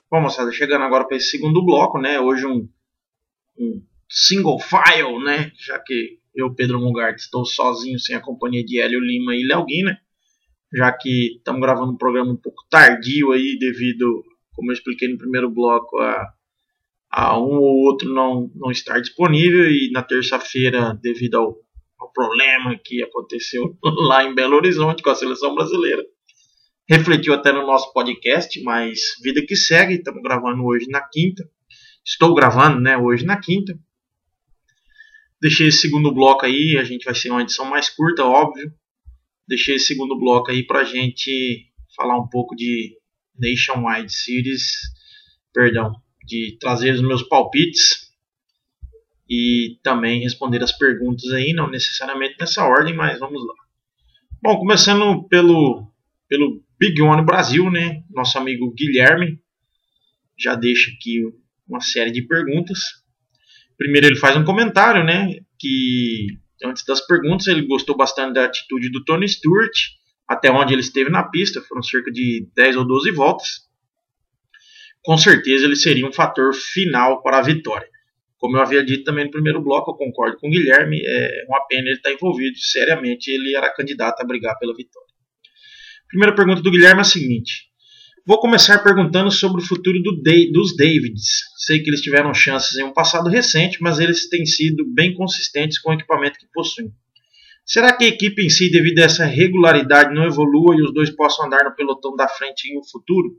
Bom, moçada, chegando agora para esse segundo bloco, né? Hoje um single file, né? Já que eu, Pedro Mugart, estou sozinho, sem a companhia de Hélio Lima e Léo Guina, já que estamos gravando um programa um pouco tardio aí, devido, como eu expliquei no primeiro bloco, a um ou outro não estar disponível, e na terça-feira, devido ao problema que aconteceu lá em Belo Horizonte com a seleção brasileira, refletiu até no nosso podcast, mas vida que segue. Estamos gravando hoje na quinta. Estou gravando, né, hoje na quinta. Deixei esse segundo bloco aí, a gente vai ser uma edição mais curta, óbvio. Deixei esse segundo bloco aí pra gente falar um pouco de Nationwide Series, de trazer os meus palpites e também responder as perguntas aí, não necessariamente nessa ordem, mas vamos lá. Bom, começando pelo Big One Brasil, né? Nosso amigo Guilherme já deixa aqui uma série de perguntas. Primeiro ele faz um comentário, né? Que antes das perguntas ele gostou bastante da atitude do Tony Stewart, até onde ele esteve na pista, foram cerca de 10 ou 12 voltas. Com certeza ele seria um fator final para a vitória. Como eu havia dito também no primeiro bloco, eu concordo com o Guilherme, é uma pena ele estar envolvido, seriamente ele era candidato a brigar pela vitória. Primeira pergunta do Guilherme é a seguinte: vou começar perguntando sobre o futuro dos Davids. Sei que eles tiveram chances em um passado recente, mas eles têm sido bem consistentes com o equipamento que possuem. Será que a equipe em si, devido a essa regularidade, não evolua e os dois possam andar no pelotão da frente em um futuro?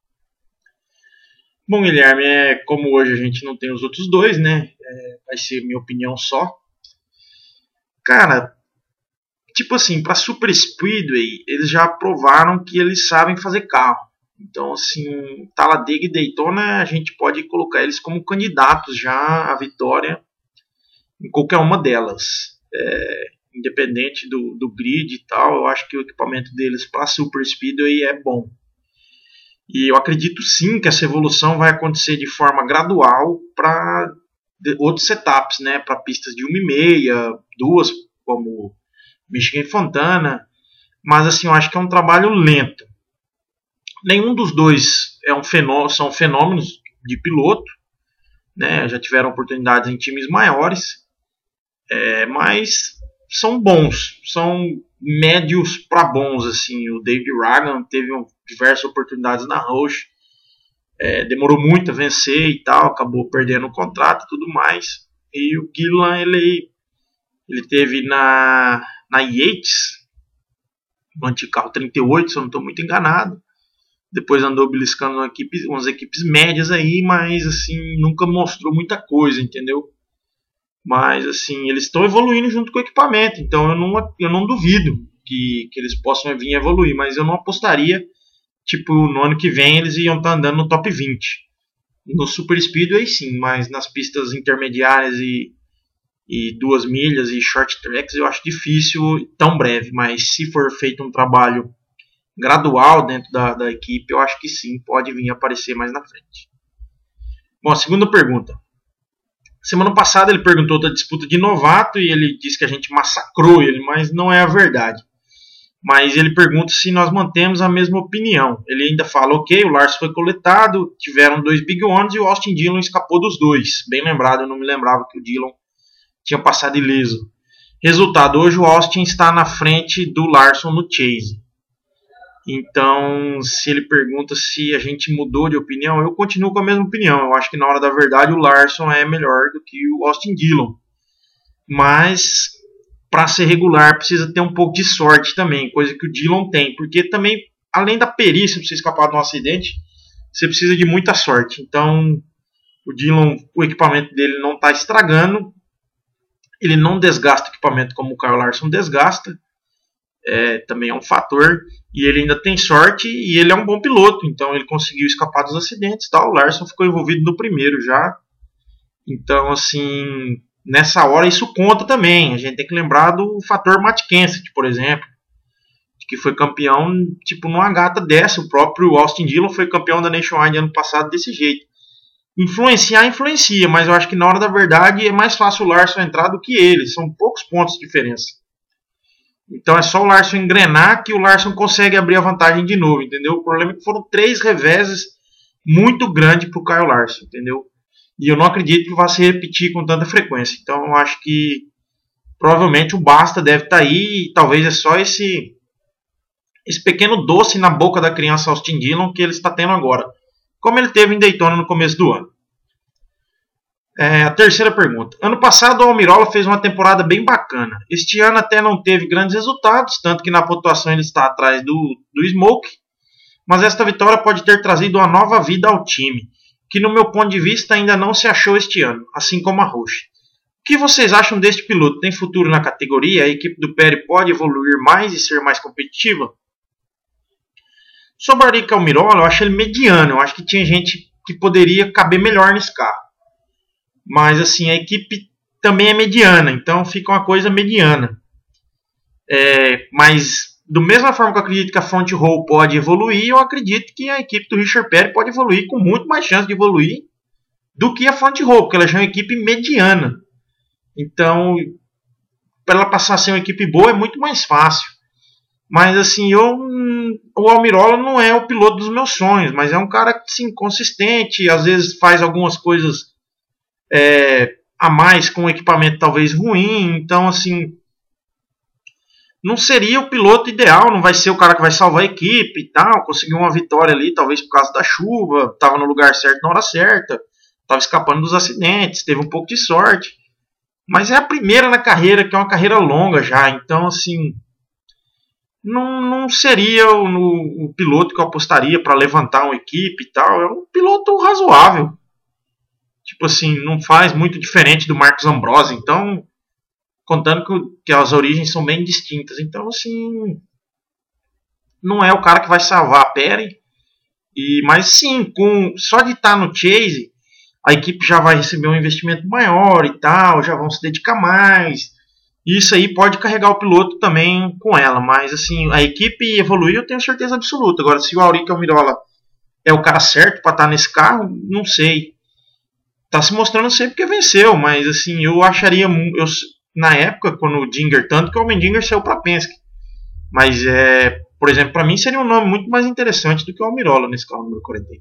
Bom, Guilherme, como hoje a gente não tem os outros dois, né? Vai ser minha opinião só. Cara, tipo assim, para Super Speedway, eles já provaram que eles sabem fazer carro. Então, assim, Talladega e Daytona, a gente pode colocar eles como candidatos já à vitória em qualquer uma delas. Independente do grid e tal, eu acho que o equipamento deles para Super Speedway é bom. E eu acredito sim que essa evolução vai acontecer de forma gradual para outros setups, né? Para pistas de 1,5, 2, como Michigan e Fontana. Mas, assim, eu acho que é um trabalho lento. Nenhum dos dois são fenômenos de piloto, né? Já tiveram oportunidades em times maiores, mas são bons, são médios para bons. Assim. O David Ragan teve diversas oportunidades na Roush, demorou muito a vencer e tal, acabou perdendo o contrato e tudo mais. E o Gillan, ele teve na Yates, no antigo carro 38, se eu não estou muito enganado. Depois andou beliscando umas equipes médias aí, mas assim, nunca mostrou muita coisa, entendeu? Mas assim, eles estão evoluindo junto com o equipamento, então eu não duvido que eles possam vir a evoluir, mas eu não apostaria, tipo, no ano que vem eles iam estar andando no top 20. No Super Speedway sim, mas nas pistas intermediárias e 2 milhas e short tracks eu acho difícil tão breve, mas se for feito um trabalho gradual dentro da equipe, eu acho que sim, pode vir a aparecer mais na frente. Bom, a segunda pergunta. Semana passada ele perguntou da disputa de novato e ele disse que a gente massacrou ele, mas não é a verdade. Mas ele pergunta se nós mantemos a mesma opinião. Ele ainda fala, ok, o Larson foi coletado, tiveram 2 Big Ones e o Austin Dillon escapou dos 2. Bem lembrado, eu não me lembrava que o Dillon tinha passado ileso. Resultado, hoje o Austin está na frente do Larson no Chase. Então, se ele pergunta se a gente mudou de opinião, eu continuo com a mesma opinião. Eu acho que na hora da verdade o Larson é melhor do que o Austin Dillon. Mas, para ser regular, precisa ter um pouco de sorte também, coisa que o Dillon tem. Porque também, além da perícia para você escapar de um acidente, você precisa de muita sorte. Então, o Dillon, o equipamento dele não está estragando. Ele não desgasta o equipamento como o Kyle Larson desgasta. Também é um fator. E ele ainda tem sorte e ele é um bom piloto, então ele conseguiu escapar dos acidentes, tal. O Larson ficou envolvido no primeiro já. Então, assim, nessa hora isso conta também. A gente tem que lembrar do fator Matt Kenseth, por exemplo, que foi campeão tipo numa gata dessa. O próprio Austin Dillon foi campeão da Nationwide ano passado desse jeito. Influencia, mas eu acho que na hora da verdade é mais fácil o Larson entrar do que ele. São poucos pontos de diferença. Então é só o Larson engrenar que o Larson consegue abrir a vantagem de novo, entendeu? O problema é que foram 3 reveses muito grande para o Kyle Larson, entendeu? E eu não acredito que vá se repetir com tanta frequência. Então eu acho que provavelmente o basta deve estar aí e talvez é só esse pequeno doce na boca da criança Austin Dillon que ele está tendo agora, como ele teve em Daytona no começo do ano. A terceira pergunta. Ano passado o Almirola fez uma temporada bem bacana. Este ano até não teve grandes resultados, tanto que na pontuação ele está atrás do Smoke, mas esta vitória pode ter trazido uma nova vida ao time, que no meu ponto de vista ainda não se achou este ano, assim como a Roush. O que vocês acham deste piloto? Tem futuro na categoria? A equipe do Perry pode evoluir mais e ser mais competitiva? Sobre o Aric Almirola, eu acho ele mediano. Eu acho que tinha gente que poderia caber melhor nesse carro. Mas assim, a equipe também é mediana, então fica uma coisa mediana. Mas da mesma forma que eu acredito que a Front Row pode evoluir, eu acredito que a equipe do Richard Petty pode evoluir com muito mais chance de evoluir do que a Front Row, porque ela já é uma equipe mediana. Então, para ela passar a ser uma equipe boa é muito mais fácil. Mas assim, o Almirola não é o piloto dos meus sonhos, mas é um cara assim, consistente, às vezes faz algumas coisas a mais com um equipamento talvez ruim, então assim, não seria o piloto ideal, não vai ser o cara que vai salvar a equipe e tal, conseguiu uma vitória ali, talvez por causa da chuva, estava no lugar certo na hora certa, estava escapando dos acidentes, teve um pouco de sorte, mas é a primeira na carreira, que é uma carreira longa já, então assim, não seria o piloto que eu apostaria para levantar uma equipe e tal, é um piloto razoável. Tipo assim, não faz muito diferente do Marcos Ambrosio, então, contando que as origens são bem distintas. Então, assim, não é o cara que vai salvar a Perry, mas sim, só de estar no Chase, a equipe já vai receber um investimento maior e tal, já vão se dedicar mais. Isso aí pode carregar o piloto também com ela, mas assim, a equipe evoluir eu tenho certeza absoluta. Agora, se o Aric Almirola é o cara certo para estar nesse carro, não sei. Tá se mostrando sempre que venceu, mas assim, eu acharia, na época, quando o Dinger, tanto que o Allmendinger saiu para Penske, mas por exemplo, para mim seria um nome muito mais interessante do que o Almirola nesse carro número 43.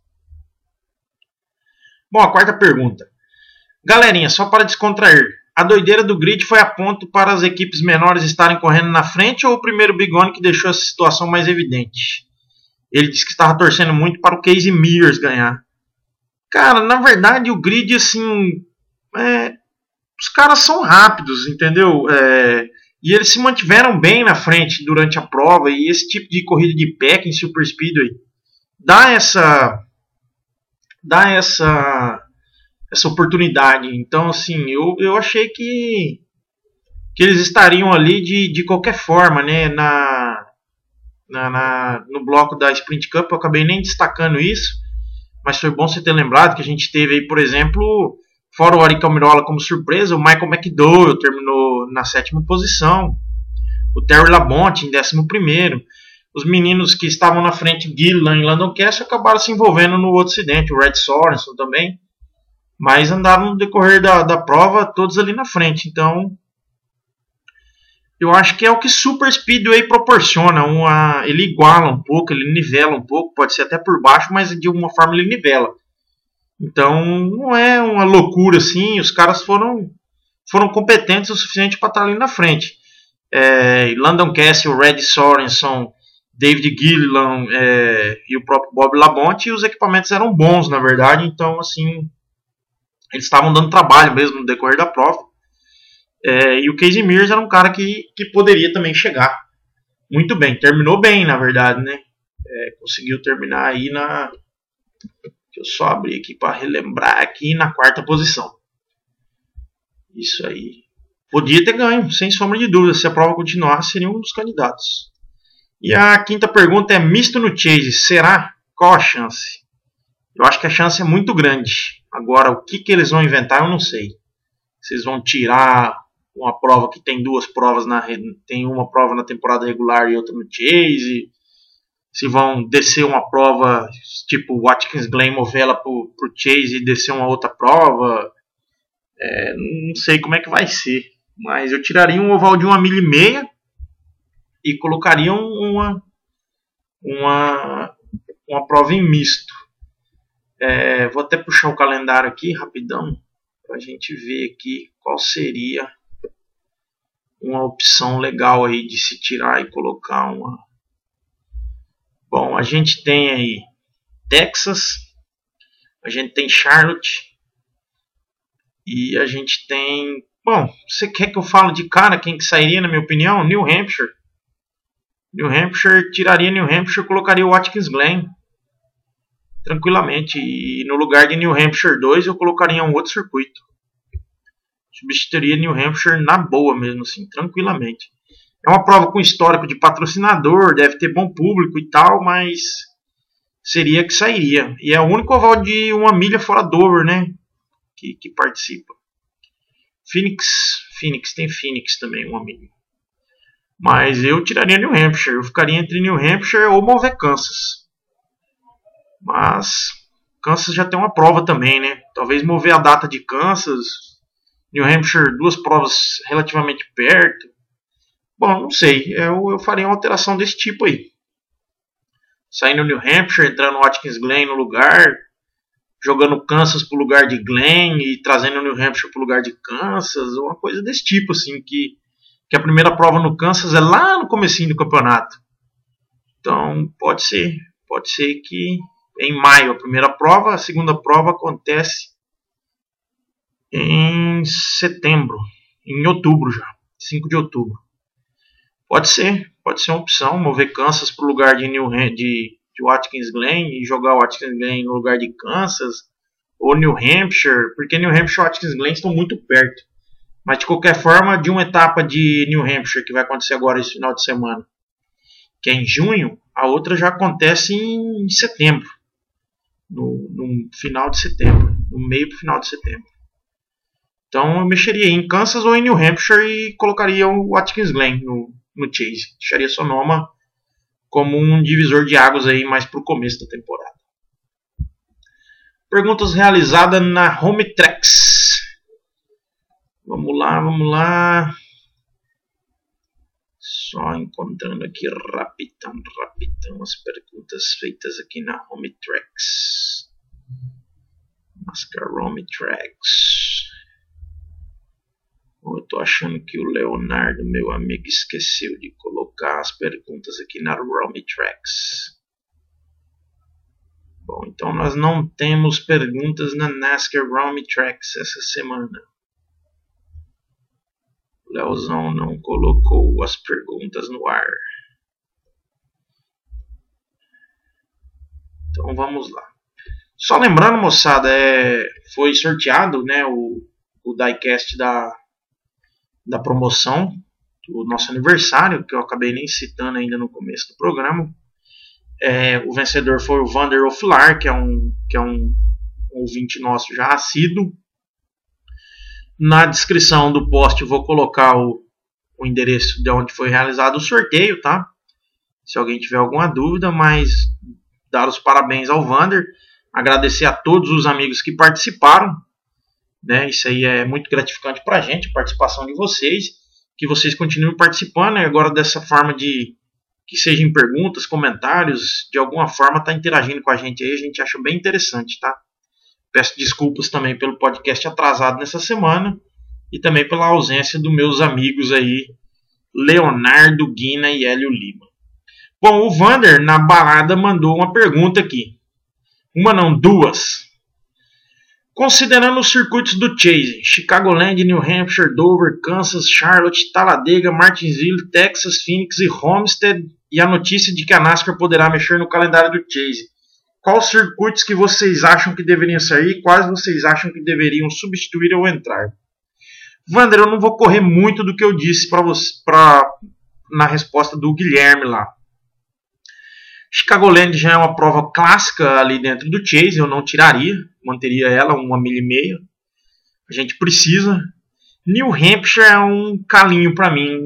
Bom, a quarta pergunta. Galerinha, só para descontrair, a doideira do grid foi a ponto para as equipes menores estarem correndo na frente ou o primeiro Bigone que deixou essa situação mais evidente? Ele disse que estava torcendo muito para o Casey Mears ganhar. Cara, na verdade o grid, assim, os caras são rápidos, entendeu? E eles se mantiveram bem na frente durante a prova, e esse tipo de corrida de pack em Super Speedway dá essa oportunidade. Então, assim, eu achei que eles estariam ali de qualquer forma, né? No bloco da Sprint Cup, eu acabei nem destacando isso, mas foi bom você ter lembrado que a gente teve aí, por exemplo, fora o Aric Almirola como surpresa, o Michael McDowell terminou na 7ª posição, o Terry Labonte em 11º, os meninos que estavam na frente, Gilliland e Landon Cassill, acabaram se envolvendo no outro acidente, o Red Sorensen também, mas andaram no decorrer da prova todos ali na frente. Então, eu acho que é o que Super Speedway proporciona. Ele iguala um pouco, ele nivela um pouco, pode ser até por baixo, mas de uma forma ele nivela. Então, não é uma loucura assim, os caras foram competentes o suficiente para estar ali na frente. Landon Cassill, Red Sorensen, David Gilliland e o próprio Bob Labonte, e os equipamentos eram bons, na verdade, então, assim, eles estavam dando trabalho mesmo no decorrer da prova. E o Casey Mears era um cara que poderia também chegar muito bem. Terminou bem, na verdade, né? Conseguiu terminar aí deixa eu só abrir aqui para relembrar aqui na 4ª posição. Isso aí. Podia ter ganho, sem sombra de dúvida. Se a prova continuasse, seria um dos candidatos. E a 5ª pergunta é: misto no Chase, será? Qual a chance? Eu acho que a chance é muito grande. Agora, o que eles vão inventar, eu não sei. Se eles vão tirar uma prova que tem duas provas, tem uma prova na temporada regular e outra no Chase. Se vão descer uma prova tipo Watkins Glen Movella pro Chase e descer uma outra prova. Não sei como é que vai ser. Mas eu tiraria um oval de 1,5 milha e colocaria uma prova em misto. Vou até puxar o calendário aqui rapidão para a gente ver aqui qual seria uma opção legal aí de se tirar e colocar uma. Bom, a gente tem aí Texas, a gente tem Charlotte e a gente tem. Bom, você quer que eu fale de cara quem que sairia, na minha opinião? New Hampshire. New Hampshire, tiraria New Hampshire, colocaria o Watkins Glen tranquilamente. E no lugar de New Hampshire 2 eu colocaria um outro circuito. Substituiria New Hampshire na boa mesmo, assim, tranquilamente. É uma prova com histórico de patrocinador, deve ter bom público e tal, mas seria que sairia. E é o único oval de 1 milha fora Dover, né? Que participa. Phoenix tem Phoenix também, 1 milha. Mas eu tiraria New Hampshire. Eu ficaria entre New Hampshire ou mover Kansas. Mas Kansas já tem uma prova também, né? Talvez mover a data de Kansas. New Hampshire, 2 provas relativamente perto. Bom, não sei. Eu faria uma alteração desse tipo aí. Saindo New Hampshire, entrando Watkins Glen no lugar. Jogando Kansas pro lugar de Glen e trazendo New Hampshire pro lugar de Kansas. Uma coisa desse tipo, assim, que a primeira prova no Kansas é lá no comecinho do campeonato. Então, pode ser que em maio a primeira prova, a segunda prova acontece em setembro, em outubro já, 5 de outubro. Pode ser uma opção, mover Kansas para o lugar de Watkins Glen e jogar o Watkins Glen no lugar de Kansas, ou New Hampshire, porque New Hampshire e Watkins Glen estão muito perto. Mas de qualquer forma, de uma etapa de New Hampshire, que vai acontecer agora esse final de semana, que é em junho, a outra já acontece em setembro. No final de setembro. No meio para final de setembro. Então eu mexeria em Kansas ou em New Hampshire e colocaria o Watkins Glen no Chase. Deixaria Sonoma como um divisor de águas aí mais para o começo da temporada. Perguntas realizadas na Home Tracks. Vamos lá. Só encontrando aqui rapidão as perguntas feitas aqui na Home Tracks. NASCAR Home Tracks. Eu tô achando que o Leonardo, meu amigo, esqueceu de colocar as perguntas aqui na Home Tracks. Bom, então nós não temos perguntas na NASCAR Home Tracks essa semana. O Leozão não colocou as perguntas no ar. Então vamos lá. Só lembrando, moçada, foi sorteado, né, o diecast da promoção do nosso aniversário, que eu acabei nem citando ainda no começo do programa. O vencedor foi o Vander Oflar, que é um ouvinte nosso já assíduo. Na descrição do post eu vou colocar o endereço de onde foi realizado o sorteio, tá? Se alguém tiver alguma dúvida, mas dar os parabéns ao Vander, agradecer a todos os amigos que participaram, né? Isso aí é muito gratificante pra gente, a participação de vocês, que vocês continuem participando, né? Agora dessa forma de que sejam perguntas, comentários, de alguma forma tá interagindo com a gente aí, a gente acha bem interessante, tá? Peço desculpas também pelo podcast atrasado nessa semana e também pela ausência dos meus amigos aí, Leonardo Guina e Hélio Lima. Bom, o Vander na balada mandou uma pergunta aqui. Uma não, 2. Considerando os circuitos do Chase, Chicagoland, New Hampshire, Dover, Kansas, Charlotte, Talladega, Martinsville, Texas, Phoenix e Homestead, e a notícia de que a NASCAR poderá mexer no calendário do Chase, quais circuitos que vocês acham que deveriam sair e quais vocês acham que deveriam substituir ou entrar? Vander, eu não vou correr muito do que eu disse para você na resposta do Guilherme lá. Chicagoland já é uma prova clássica ali dentro do Chase, eu não tiraria, manteria ela 1,5 milha. A gente precisa. New Hampshire é um calinho para mim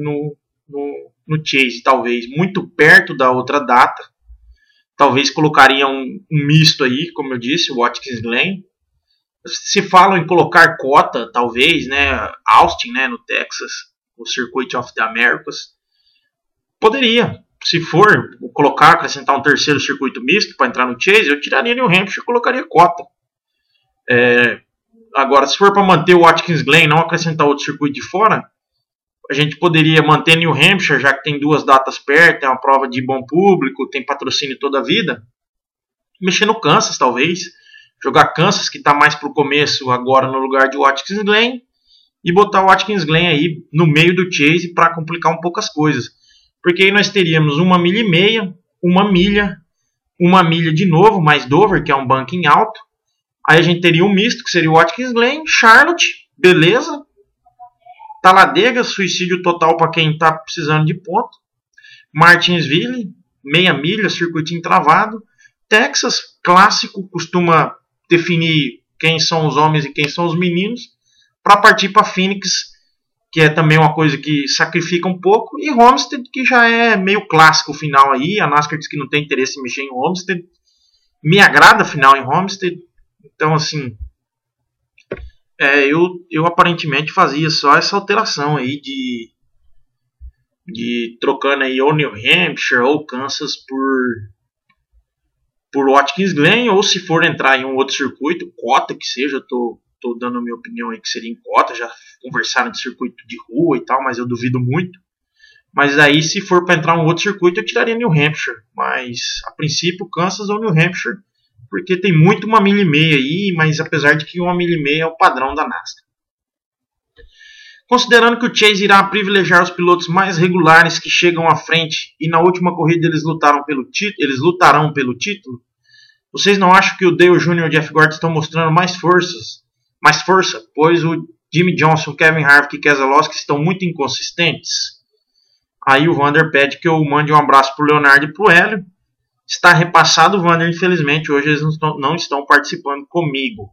no Chase, talvez muito perto da outra data. Talvez colocaria um misto aí, como eu disse, o Watkins Glen. Se falam em colocar cota, talvez, né, Austin, né, no Texas, o Circuit of the Americas. Poderia se for colocar, acrescentar um terceiro circuito misto para entrar no Chase, eu tiraria New Hampshire e colocaria Cota. Agora, se for para manter o Watkins Glen e não acrescentar outro circuito de fora, a gente poderia manter New Hampshire, já que tem 2 datas perto, é uma prova de bom público, tem patrocínio toda a vida. Mexer no Kansas, talvez. Jogar Kansas, que está mais para o começo agora no lugar de Watkins Glen, e botar o Watkins Glen aí no meio do Chase para complicar um pouco as coisas. Porque aí nós teríamos 1,5 milha, 1 milha de novo, mais Dover, que é um banking alto. Aí a gente teria um misto, que seria o Watkins Glen, Charlotte, beleza. Talladega, suicídio total para quem está precisando de ponto. Martinsville, meia milha, circuitinho travado. Texas, clássico, costuma definir quem são os homens e quem são os meninos. Para partir para Phoenix, que é também uma coisa que sacrifica um pouco. E Homestead, que já é meio clássico o final aí. A NASCAR diz que não tem interesse em mexer em Homestead. Me agrada a final em Homestead. Então, assim, eu aparentemente fazia só essa alteração aí de trocando aí ou New Hampshire ou Kansas por Watkins Glen, ou se for entrar em um outro circuito, Cota que seja, eu tô dando a minha opinião aí que seria em Cota, já conversaram de circuito de rua e tal, mas eu duvido muito. Mas aí, se for para entrar em um outro circuito, eu tiraria New Hampshire, mas a princípio Kansas ou New Hampshire, porque tem muito 1,5 milha aí, mas apesar de que 1,5 milha é o padrão da NASCAR. Considerando que o Chase irá privilegiar os pilotos mais regulares que chegam à frente e na última corrida eles lutarão pelo título, vocês não acham que o Dale Jr. e o Jeff Gordon estão mostrando mais força, pois o Jimmy Johnson, Kevin Harvick e Keselowski estão muito inconsistentes? Aí o Vander pede que eu mande um abraço pro Leonardo e pro Hélio. Está repassado, Vander, infelizmente hoje eles não estão participando comigo.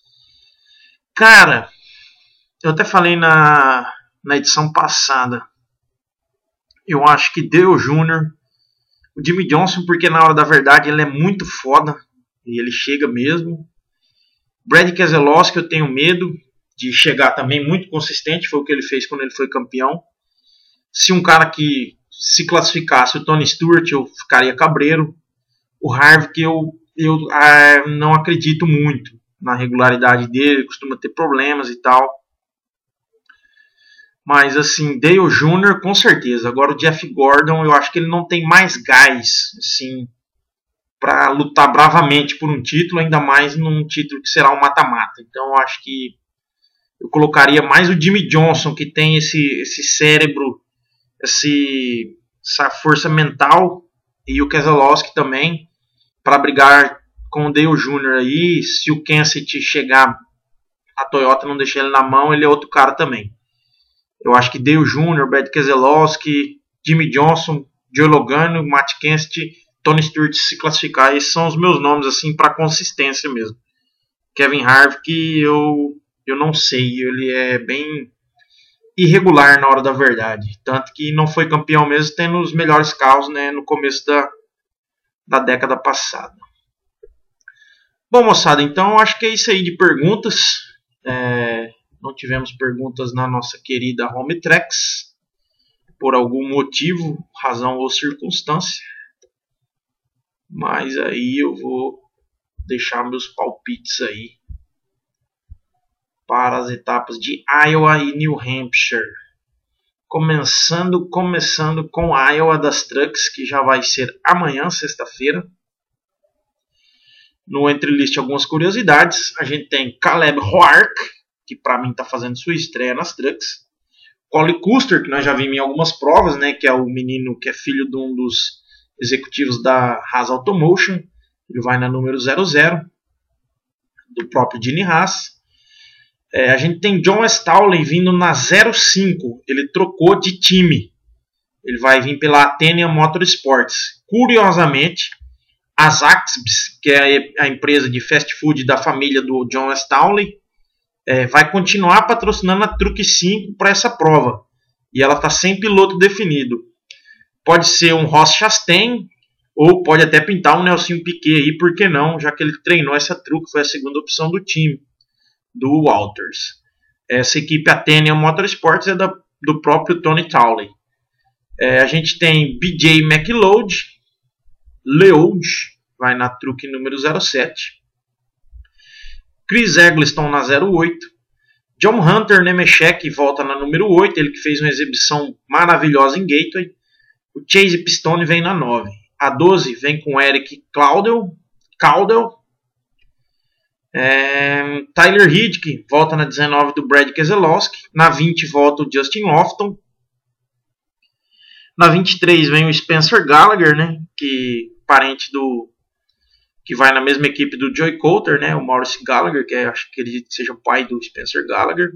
Cara, eu até falei na edição passada, eu acho que Dale Jr., o Jimmy Johnson, porque na hora da verdade ele é muito foda, e ele chega mesmo. Brad Keselowski, eu tenho medo de chegar também muito consistente, foi o que ele fez quando ele foi campeão. Se um cara que se classificasse, o Tony Stewart, eu ficaria cabreiro. O Harvick, eu não acredito muito na regularidade dele, costuma ter problemas e tal. Mas assim, Dale Jr. com certeza. Agora o Jeff Gordon, eu acho que ele não tem mais gás assim, para lutar bravamente por um título, ainda mais num título que será um mata-mata. Então eu acho que eu colocaria mais o Jimmy Johnson, que tem esse cérebro, essa força mental, e o Keselowski também, para brigar com o Dale Jr. aí. Se o Kenseth chegar, a Toyota não deixar ele na mão, ele é outro cara também. Eu acho que Dale Jr., Brad Keselowski, Jimmy Johnson, Joe Logano, Matt Kenseth, Tony Stewart se classificar. Esses são os meus nomes assim para consistência mesmo. Kevin Harvick, eu não sei, ele é bem irregular na hora da verdade. Tanto que não foi campeão mesmo, tendo os melhores carros, né, no começo da década passada. Bom, moçada, então acho que é isso aí de perguntas. Não tivemos perguntas na nossa querida Home Tracks, por algum motivo, razão ou circunstância. Mas aí eu vou deixar meus palpites aí para as etapas de Iowa e New Hampshire. Começando com Iowa das Trucks, que já vai ser amanhã, sexta-feira. No entrelist algumas curiosidades. A gente tem Caleb Hoark, que para mim está fazendo sua estreia nas Trucks. Colin Custer, que nós já vimos em algumas provas, né, que é o menino que é filho de um dos executivos da Haas Automotion. Ele vai na número 00, do próprio Gene Haas. A gente tem John Stowley vindo na 05. Ele trocou de time. Ele vai vir pela Athenian Motorsports. Curiosamente, a Zaxby's, que é a empresa de fast food da família do John Stowley, vai continuar patrocinando a Truck 5 para essa prova. E ela está sem piloto definido. Pode ser um Ross Chastain, ou pode até pintar um Nelson Piquet aí, por que não? Já que ele treinou essa Truck, foi a segunda opção do time, do Walters. Essa equipe Athenian Motorsports é do próprio Tony Towley. A gente tem BJ McLeod, vai na truque número 07. Chris Eggleston na 08. John Hunter Nemechek volta na número 8, ele que fez uma exibição maravilhosa em Gateway. O Chase Pistone vem na 9. A 12 vem com Eric Caldwell. Tyler Hidke volta na 19 do Brad Keselowski. Na 20 volta o Justin Lofton. Na 23 vem o Spencer Gallagher, né, que parente do que vai na mesma equipe do Joey Coulter, né, o Maurice Gallagher, que acho que ele seja o pai do Spencer Gallagher.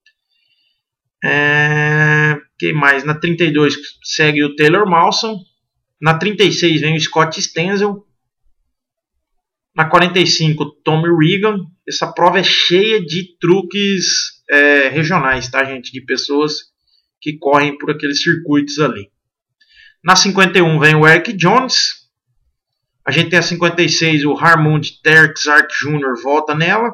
Quem mais? Na 32 segue o Taylor Mawson. Na 36 vem o Scott Stenzel. Na 45, Tommy Regan. Essa prova é cheia de truques regionais, tá, gente? De pessoas que correm por aqueles circuitos ali. Na 51 vem o Eric Jones. A gente tem a 56, o Harmond Terxark Jr. volta nela.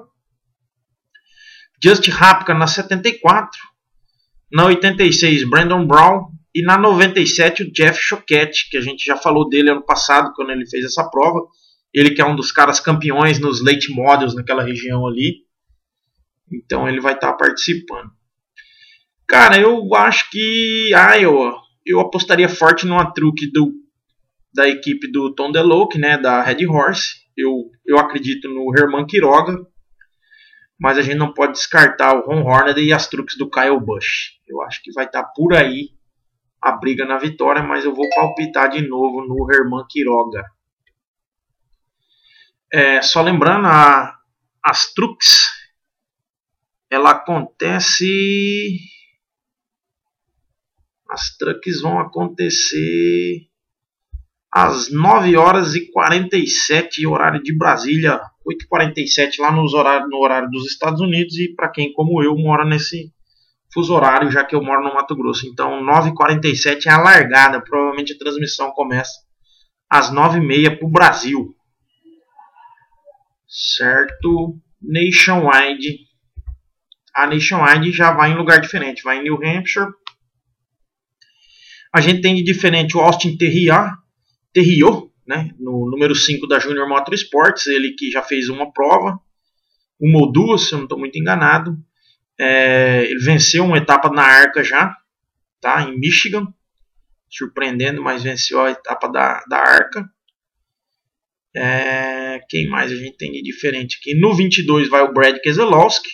Just Rapka na 74. Na 86, Brandon Brown. E na 97, o Jeff Choquette, que a gente já falou dele ano passado, quando ele fez essa prova. Ele que é um dos caras campeões nos late models naquela região ali. Então ele vai estar participando. Cara, eu acho que eu apostaria forte numa truque da equipe do Tom DeLoach, né, da Red Horse. Eu acredito no Herman Quiroga. Mas a gente não pode descartar o Ron Hornaday e as truques do Kyle Busch. Eu acho que vai estar por aí a briga na vitória, mas eu vou palpitar de novo no Herman Quiroga. Só lembrando, as truques, ela acontece... As truques vão acontecer às 9 horas e 47 horário de Brasília, 8h47 lá no horário dos Estados Unidos, e para quem como eu mora nesse fuso horário, já que eu moro no Mato Grosso. Então 9h47 é a largada, provavelmente a transmissão começa às 9h30 para o Brasil. Certo? Nationwide. A Nationwide já vai em lugar diferente, vai em New Hampshire. A gente tem de diferente o Austin Terriot, né, no número 5 da Junior Motorsports, ele que já fez uma prova, uma ou duas, se eu não estou muito enganado. Ele venceu uma etapa na Arca já, tá, em Michigan, surpreendendo, mas venceu a etapa da Arca. Quem mais a gente tem de diferente aqui? No 22 vai o Brad Keselowski.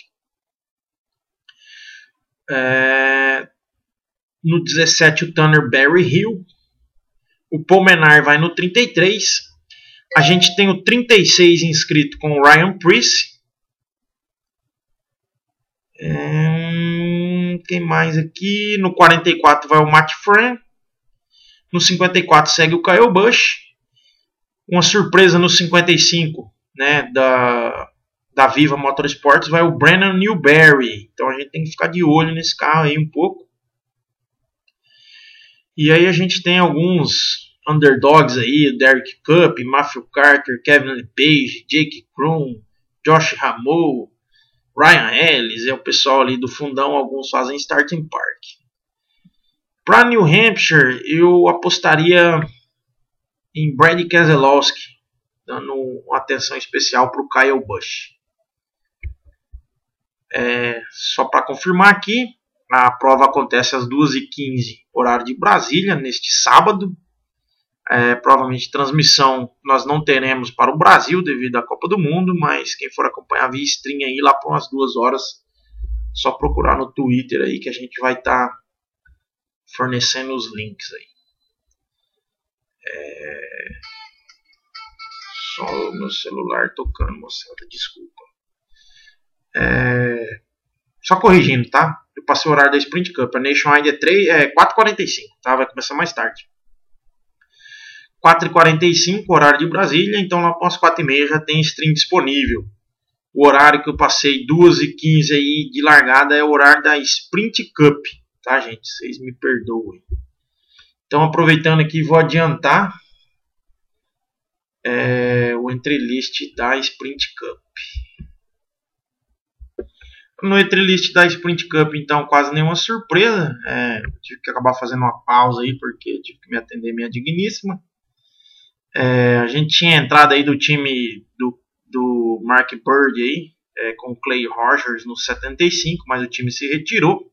No 17 o Tanner Berryhill. O Paul Menard vai no 33. A gente tem o 36 inscrito com o Ryan Preece. Quem mais aqui? No 44 vai o Matt Fran. No 54 segue o Kyle Busch. Uma surpresa no 55, né, da Viva Motorsports, vai o Brandon Newberry. Então a gente tem que ficar de olho nesse carro aí um pouco. E aí a gente tem alguns underdogs aí, Derek Cup, Matthew Carter, Kevin Lepage, Jake Krohn, Josh Rameau, Ryan Ellis, o pessoal ali do fundão, alguns fazem starting park. Para New Hampshire, eu apostaria em Brad Keselowski, dando uma atenção especial para o Kyle Busch. Só para confirmar aqui, a prova acontece às 2h15, horário de Brasília, neste sábado. Provavelmente transmissão nós não teremos para o Brasil devido à Copa do Mundo, mas quem for acompanhar via stream aí lá por umas 2 horas, só procurar no Twitter aí que a gente vai estar fornecendo os links aí. Só o meu celular tocando, moçada, desculpa. Só corrigindo, tá? Eu passei o horário da Sprint Cup. A Nationwide é 4h45, tá? Vai começar mais tarde. 4h45, horário de Brasília. Então lá para as 4h30 já tem stream disponível. O horário que eu passei 2h15 aí de largada é o horário da Sprint Cup, tá, gente? Vocês me perdoem. Então aproveitando aqui, vou adiantar o entrelist da Sprint Cup. No E-List da Sprint Cup, então, quase nenhuma surpresa. Tive que acabar fazendo uma pausa aí, porque tive que me atender minha digníssima. A gente tinha entrada aí do time do Mark Bird aí, com o Clay Rogers no 75, mas o time se retirou.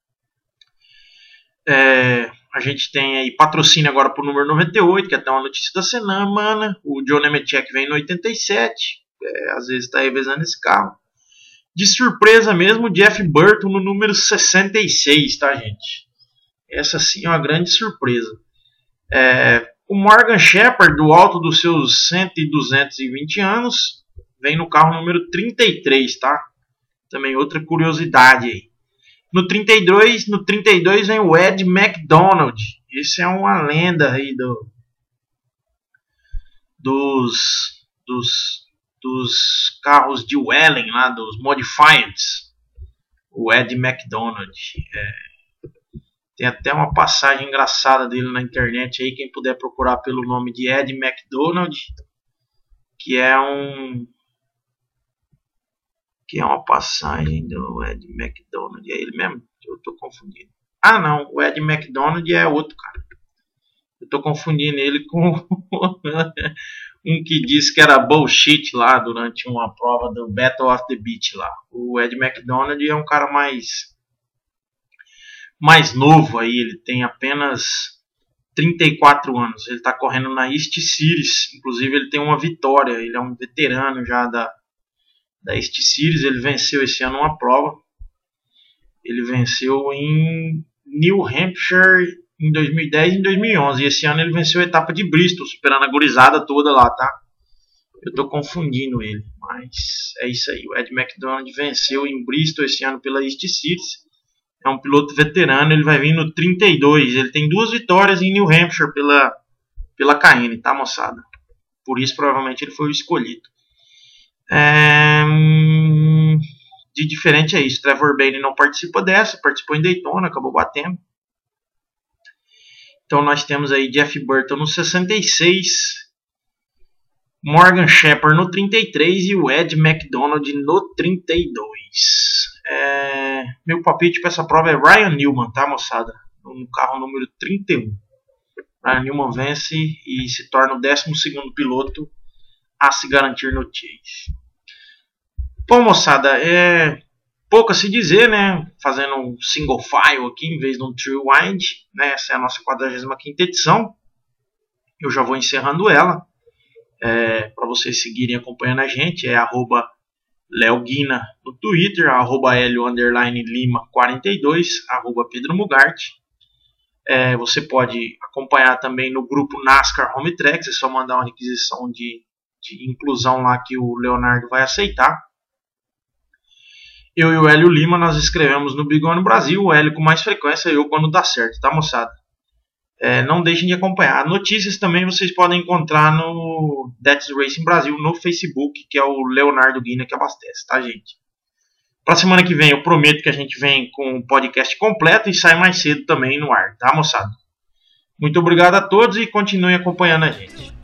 A gente tem aí patrocínio agora pro número 98, que é até uma notícia da semana. O John Nemechek vem no 87, às vezes está revezando esse carro. De surpresa mesmo, o Jeff Burton no número 66, tá, gente? Essa sim é uma grande surpresa. O Morgan Shepherd, do alto dos seus 100 e 220 anos, vem no carro número 33, tá? Também outra curiosidade aí. No 32 vem o Ed McDonald. Esse é uma lenda aí dos carros de Wellen, lá dos Modifieds. O Ed McDonald. Tem até uma passagem engraçada dele na internet aí, quem puder procurar pelo nome de Ed McDonald, que é uma passagem do Ed McDonald. É ele mesmo? Eu tô confundindo. Ah, não. O Ed McDonald é outro cara. Eu tô confundindo ele com um que disse que era bullshit lá durante uma prova do Battle of the Beach lá. O Ed McDonald é um cara mais novo aí. Ele tem apenas 34 anos. Ele tá correndo na East Series. Inclusive ele tem uma vitória. Ele é um veterano já da East Series. Ele venceu esse ano uma prova. Ele venceu em New Hampshire em 2010 e em 2011. E esse ano ele venceu a etapa de Bristol, superando a gurizada toda lá, tá? Eu tô confundindo ele, mas é isso aí. O Ed McDonald venceu em Bristol esse ano pela East Series. É um piloto veterano, ele vai vir no 32. Ele tem 2 vitórias em New Hampshire pela KN, tá, moçada? Por isso provavelmente ele foi o escolhido. De diferente é isso. Trevor Bayliss não participa dessa, participou em Daytona, acabou batendo. Então nós temos aí Jeff Burton no 66, Morgan Shepherd no 33 e o Ed McDonald no 32. Meu palpite para essa prova é Ryan Newman, tá, moçada? No carro número 31. Ryan Newman vence e se torna o 12º piloto a se garantir no chase. Bom, moçada, pouco a se dizer, né? Fazendo um single file aqui em vez de um true wind, né? Essa é a nossa 45ª edição. Eu já vou encerrando ela. Para vocês seguirem acompanhando a gente, é @LeoGuina no Twitter, @Helio_Lima42, @PedroMugarte. Você pode acompanhar também no grupo NASCAR Home Tracks, é só mandar uma requisição de inclusão lá que o Leonardo vai aceitar. Eu e o Hélio Lima, nós escrevemos no Big One Brasil, o Hélio com mais frequência, eu quando dá certo, tá, moçada? Não deixem de acompanhar. Notícias também vocês podem encontrar no That's Racing Brasil, no Facebook, que é o Leonardo Guina que abastece, tá, gente? Pra semana que vem eu prometo que a gente vem com o podcast completo e sai mais cedo também no ar, tá, moçada? Muito obrigado a todos e continuem acompanhando a gente.